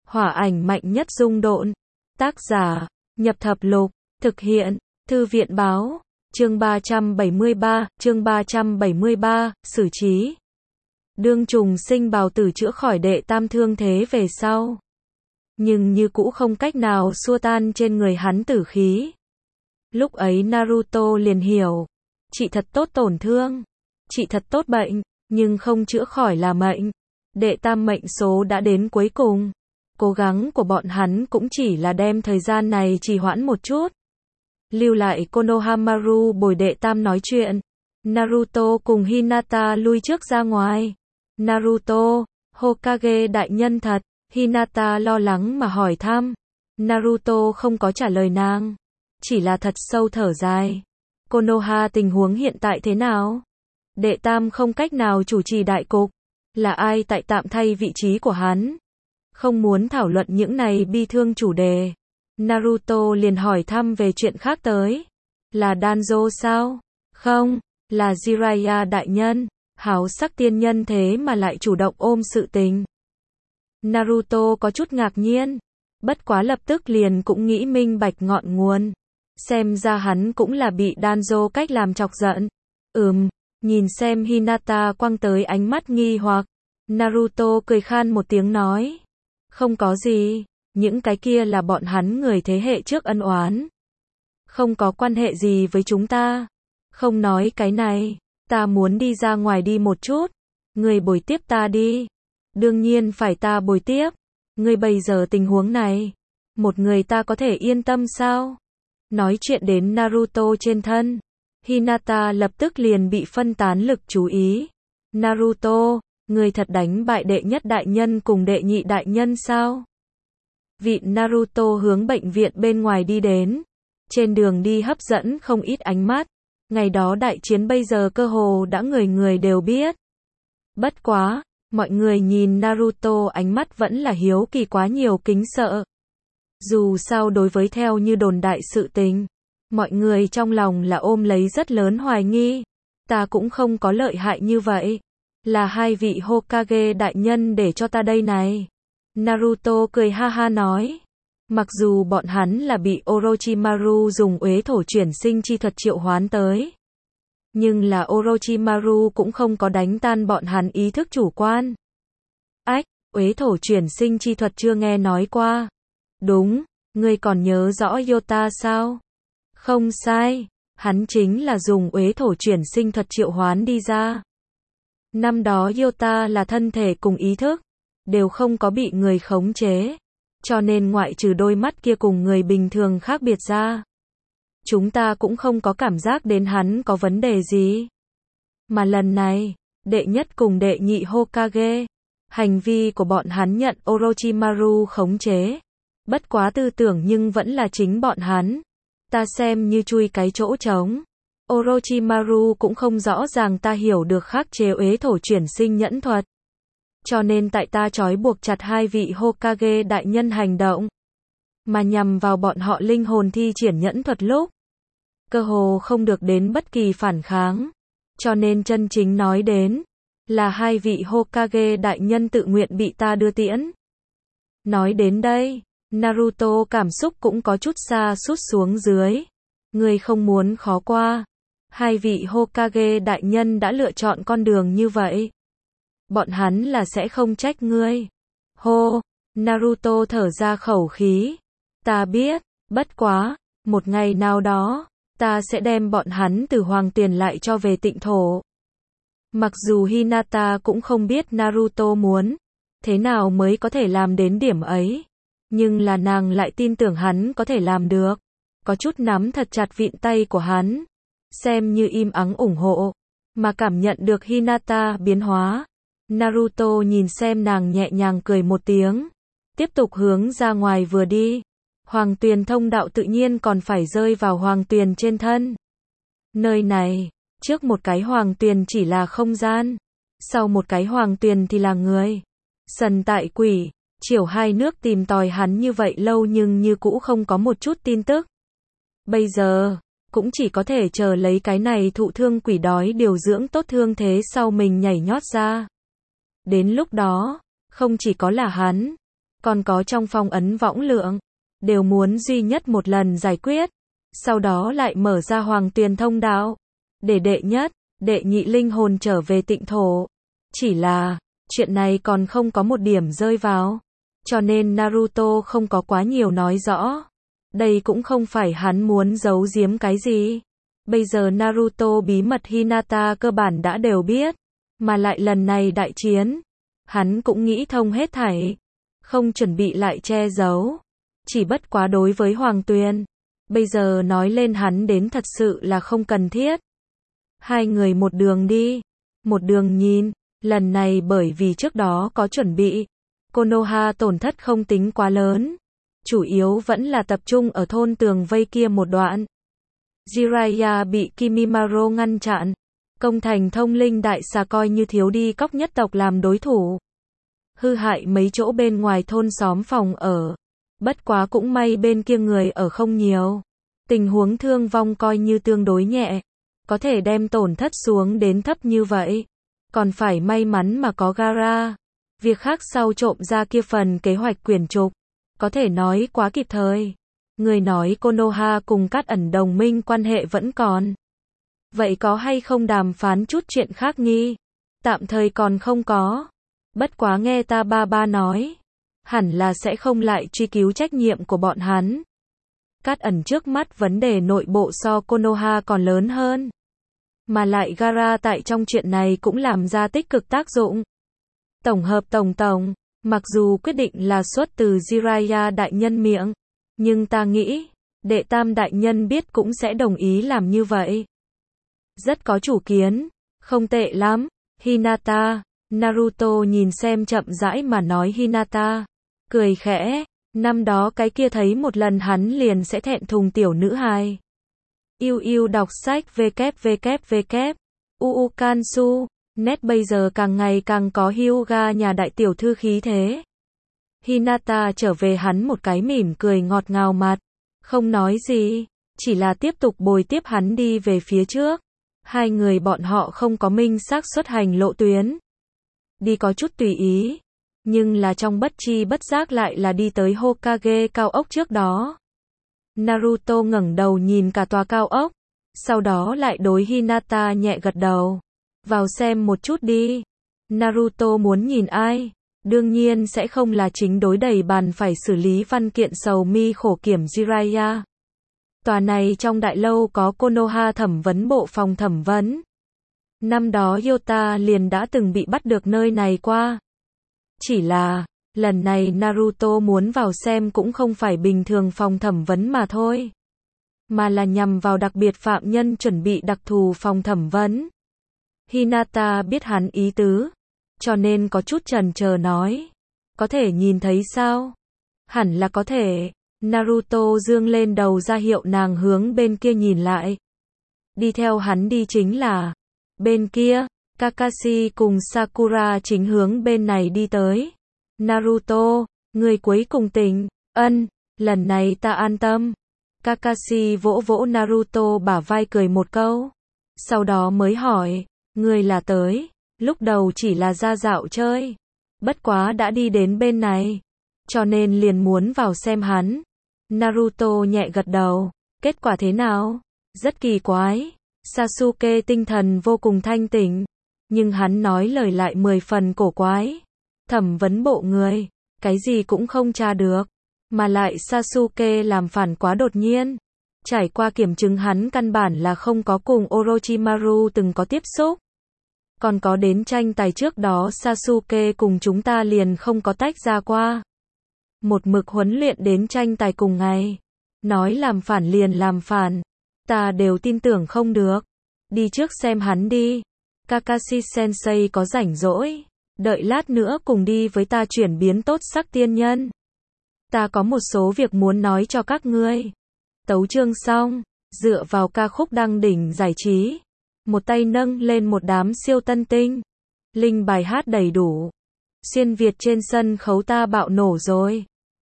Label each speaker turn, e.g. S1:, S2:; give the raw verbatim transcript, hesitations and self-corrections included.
S1: Hỏa ảnh mạnh nhất dung độn. Tác giả, Nhập Thập Lục. Thực hiện, Thư viện báo. Chương ba trăm bảy mươi ba, chương ba trăm bảy mươi ba, xử trí. Đương trùng sinh bào tử chữa khỏi đệ tam thương thế về sau. Nhưng như cũ không cách nào xua tan trên người hắn tử khí. Lúc ấy Naruto liền hiểu. Chị thật tốt tổn thương. Chị thật tốt bệnh, nhưng không chữa khỏi là mệnh. Đệ tam mệnh số đã đến cuối cùng. Cố gắng của bọn hắn cũng chỉ là đem thời gian này trì hoãn một chút. Lưu lại Konohamaru bồi đệ tam nói chuyện. Naruto cùng Hinata lui trước ra ngoài. Naruto, Hokage đại nhân thật. Hinata lo lắng mà hỏi thăm. Naruto không có trả lời nàng. Chỉ là thật sâu thở dài. Konoha tình huống hiện tại thế nào? Đệ tam không cách nào chủ trì đại cục. Là ai tại tạm thay vị trí của hắn? Không muốn thảo luận những này bi thương chủ đề. Naruto liền hỏi thăm về chuyện khác tới. Là Danzo sao? Không, là Jiraiya đại nhân. Háo sắc tiên nhân thế mà lại chủ động ôm sự tình. Naruto có chút ngạc nhiên. Bất quá lập tức liền cũng nghĩ minh bạch ngọn nguồn. Xem ra hắn cũng là bị Danzo cách làm chọc giận. Ừm, nhìn xem Hinata quăng tới ánh mắt nghi hoặc. Naruto cười khan một tiếng nói. Không có gì, những cái kia là bọn hắn người thế hệ trước ân oán. Không có quan hệ gì với chúng ta. Không nói cái này, ta muốn đi ra ngoài đi một chút. Người bồi tiếp ta đi. Đương nhiên phải ta bồi tiếp. Người bây giờ tình huống này, một người ta có thể yên tâm sao? Nói chuyện đến Naruto trên thân. Hinata lập tức liền bị phân tán lực chú ý. Naruto, người thật đánh bại đệ nhất đại nhân cùng đệ nhị đại nhân sao? Vị Naruto hướng bệnh viện bên ngoài đi đến. Trên đường đi hấp dẫn không ít ánh mắt. Ngày đó đại chiến bây giờ cơ hồ đã người người đều biết. Bất quá, mọi người nhìn Naruto ánh mắt vẫn là hiếu kỳ quá nhiều kính sợ. Dù sao đối với theo như đồn đại sự tình, mọi người trong lòng là ôm lấy rất lớn hoài nghi. Ta cũng không có lợi hại như vậy. Là hai vị Hokage đại nhân để cho ta đây này. Naruto cười ha ha nói. Mặc dù bọn hắn là bị Orochimaru dùng uế thổ chuyển sinh chi thuật triệu hoán tới. Nhưng là Orochimaru cũng không có đánh tan bọn hắn ý thức chủ quan. Ách, uế thổ chuyển sinh chi thuật chưa nghe nói qua. Đúng, ngươi còn nhớ rõ Yota sao? Không sai, hắn chính là dùng uế thổ chuyển sinh thuật triệu hoán đi ra. Năm đó Yota là thân thể cùng ý thức, đều không có bị người khống chế. Cho nên ngoại trừ đôi mắt kia cùng người bình thường khác biệt ra. Chúng ta cũng không có cảm giác đến hắn có vấn đề gì. Mà lần này, đệ nhất cùng đệ nhị Hokage, hành vi của bọn hắn nhận Orochimaru khống chế. Bất quá tư tưởng nhưng vẫn là chính bọn hắn. Ta xem như chui cái chỗ trống. Orochimaru cũng không rõ ràng ta hiểu được khắc chế uế thổ chuyển sinh nhẫn thuật. Cho nên tại ta trói buộc chặt hai vị Hokage đại nhân hành động. Mà nhằm vào bọn họ linh hồn thi triển nhẫn thuật lúc. Cơ hồ không được đến bất kỳ phản kháng. Cho nên chân chính nói đến. Là hai vị Hokage đại nhân tự nguyện bị ta đưa tiễn. Nói đến đây. Naruto cảm xúc cũng có chút xa sút xuống dưới. Người không muốn khó qua. Hai vị Hokage đại nhân đã lựa chọn con đường như vậy. Bọn hắn là sẽ không trách ngươi. Hô, Naruto thở ra khẩu khí. Ta biết, bất quá, một ngày nào đó, ta sẽ đem bọn hắn từ hoàng tiền lại cho về tịnh thổ. Mặc dù Hinata cũng không biết Naruto muốn, thế nào mới có thể làm đến điểm ấy. Nhưng là nàng lại tin tưởng hắn có thể làm được. Có chút nắm thật chặt vịn tay của hắn. Xem như im ắng ủng hộ. Mà cảm nhận được Hinata biến hóa. Naruto nhìn xem nàng nhẹ nhàng cười một tiếng. Tiếp tục hướng ra ngoài vừa đi. Hoàng tuyền thông đạo tự nhiên còn phải rơi vào hoàng tuyền trên thân. Nơi này, trước một cái hoàng tuyền chỉ là không gian. Sau một cái hoàng tuyền thì là người. Sần tại quỷ. Triều hai nước tìm tòi hắn như vậy lâu nhưng như cũ không có một chút tin tức. Bây giờ, cũng chỉ có thể chờ lấy cái này thụ thương quỷ đói điều dưỡng tốt thương thế sau mình nhảy nhót ra. Đến lúc đó, không chỉ có là hắn, còn có trong phong ấn võng lượng, đều muốn duy nhất một lần giải quyết, sau đó lại mở ra hoàng tuyền thông đạo, để đệ nhất, đệ nhị linh hồn trở về tịnh thổ. Chỉ là, chuyện này còn không có một điểm rơi vào, cho nên Naruto không có quá nhiều nói rõ. Đây cũng không phải hắn muốn giấu giếm cái gì. Bây giờ Naruto bí mật Hinata cơ bản đã đều biết, mà lại lần này đại chiến, hắn cũng nghĩ thông hết thảy, không chuẩn bị lại che giấu. Chỉ bất quá đối với Hoàng Tuyền, bây giờ nói lên hắn đến thật sự là không cần thiết. Hai người một đường đi, một đường nhìn, lần này bởi vì trước đó có chuẩn bị, Konoha tổn thất không tính quá lớn, chủ yếu vẫn là tập trung ở thôn tường vây kia một đoạn. Jiraiya bị Kimimaro ngăn chặn, công thành thông linh đại xà coi như thiếu đi cóc nhất tộc làm đối thủ, hư hại mấy chỗ bên ngoài thôn xóm phòng ở. Bất quá cũng may bên kia người ở không nhiều, tình huống thương vong coi như tương đối nhẹ, có thể đem tổn thất xuống đến thấp như vậy. Còn phải may mắn mà có Gaara. Việc khác sau trộm ra kia phần kế hoạch quyển trục, có thể nói quá kịp thời. Người nói Konoha cùng Cát Ẩn đồng minh quan hệ vẫn còn. Vậy có hay không đàm phán chút chuyện khác nghi? Tạm thời còn không có. Bất quá nghe ta ba ba nói, hẳn là sẽ không lại truy cứu trách nhiệm của bọn hắn. Cát Ẩn trước mắt vấn đề nội bộ so Konoha còn lớn hơn. Mà lại Gaara tại trong chuyện này cũng làm ra tích cực tác dụng. Tổng hợp tổng tổng, mặc dù quyết định là xuất từ Jiraiya đại nhân miệng, nhưng ta nghĩ, đệ tam đại nhân biết cũng sẽ đồng ý làm như vậy. Rất có chủ kiến, không tệ lắm, Hinata. Naruto nhìn xem chậm rãi mà nói Hinata, cười khẽ, năm đó cái kia thấy một lần hắn liền sẽ thẹn thùng tiểu nữ hài. Yêu yêu đọc sách www. Uu Kansu, net bây giờ càng ngày càng có Hyuga nhà đại tiểu thư khí thế. Hinata trở về hắn một cái mỉm cười ngọt ngào mặt, không nói gì, chỉ là tiếp tục bồi tiếp hắn đi về phía trước. Hai người bọn họ không có minh xác xuất hành lộ tuyến. Đi có chút tùy ý, nhưng là trong bất chi bất giác lại là đi tới Hokage cao ốc trước đó. Naruto ngẩng đầu nhìn cả tòa cao ốc, sau đó lại đối Hinata nhẹ gật đầu. Vào xem một chút đi. Naruto muốn nhìn ai? Đương nhiên sẽ không là chính đối đầy bàn phải xử lý văn kiện sầu mi khổ kiểm Jiraiya. Tòa này trong đại lâu có Konoha thẩm vấn bộ phòng thẩm vấn. Năm đó Yota liền đã từng bị bắt được nơi này qua. Chỉ là, lần này Naruto muốn vào xem cũng không phải bình thường phòng thẩm vấn mà thôi, mà là nhằm vào đặc biệt phạm nhân chuẩn bị đặc thù phòng thẩm vấn. Hinata biết hắn ý tứ, cho nên có chút chần chờ nói, có thể nhìn thấy sao? Hẳn là có thể. Naruto dương lên đầu ra hiệu nàng hướng bên kia nhìn lại. Đi theo hắn đi chính là, bên kia, Kakashi cùng Sakura chính hướng bên này đi tới. Naruto, người cuối cùng tỉnh, ân, lần này ta an tâm. Kakashi vỗ vỗ Naruto bả vai cười một câu. Sau đó mới hỏi, người là tới, lúc đầu chỉ là ra dạo chơi. Bất quá đã đi đến bên này, cho nên liền muốn vào xem hắn. Naruto nhẹ gật đầu, kết quả thế nào? Rất kỳ quái. Sasuke tinh thần vô cùng thanh tỉnh, nhưng hắn nói lời lại mười phần cổ quái. Thẩm vấn bộ người, cái gì cũng không tra được, mà lại Sasuke làm phản quá đột nhiên. Trải qua kiểm chứng hắn căn bản là không có cùng Orochimaru từng có tiếp xúc. Còn có đến tranh tài trước đó Sasuke cùng chúng ta liền không có tách ra qua. Một mực huấn luyện đến tranh tài cùng ngày. Nói làm phản liền làm phản. Ta đều tin tưởng không được. Đi trước xem hắn đi. Kakashi Sensei có rảnh rỗi. Đợi lát nữa cùng đi với ta chuyển biến tốt sắc tiên nhân. Ta có một số việc muốn nói cho các ngươi. Tấu chương xong. Dựa vào ca khúc đăng đỉnh giải trí. Một tay nâng lên một đám siêu tân tinh. Linh bài hát đầy đủ. Xuyên Việt trên sân khấu ta bạo nổ rồi.